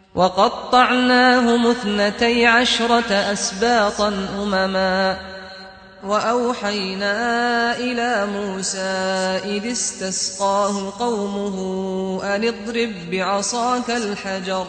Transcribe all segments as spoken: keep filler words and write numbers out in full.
وقطعناهم اثنتي عشرة أسباطا أمما وأوحينا إلى موسى إذ استسقاه قومه أن اضرب بعصاك الحجر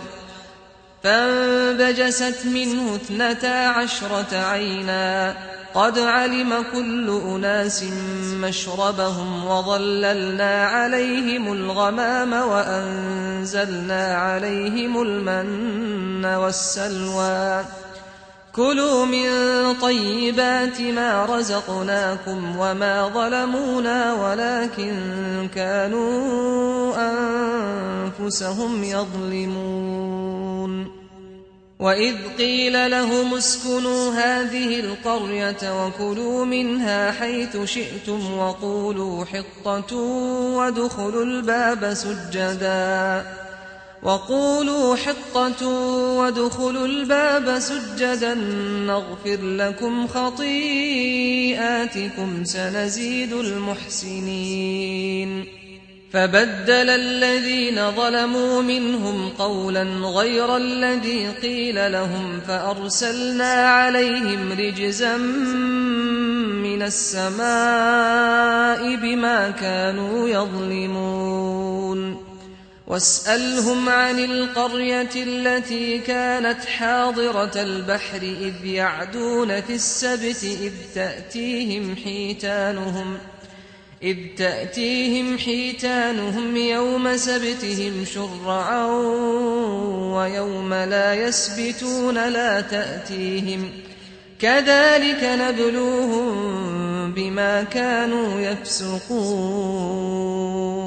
فانبجست منه اثنتا عشرة عينا قد علم كل أناس مشربهم وظللنا عليهم الغمام وأنزلنا عليهم المن والسلوى كلوا من طيبات ما رزقناكم وما ظلمونا ولكن كانوا أنفسهم يظلمون وإذ قيل لهم اسكنوا هذه القرية وكلوا منها حيث شئتم وقولوا حطة وادخلوا الباب سجدا وقولوا حطة وادخلوا الباب سجدا نغفر لكم خطيئاتكم سنزيد المحسنين فبدل الذين ظلموا منهم قولا غير الذي قيل لهم فأرسلنا عليهم رجزا من السماء بما كانوا يظلمون واسألهم عن القرية التي كانت حاضرة البحر إذ يعدون في السبت إذ تأتيهم حيتانهم إذ تأتيهم حيتانهم يوم سبتهم شرعا ويوم لا يسبتون لا تأتيهم كذلك نبلوهم بما كانوا يفسقون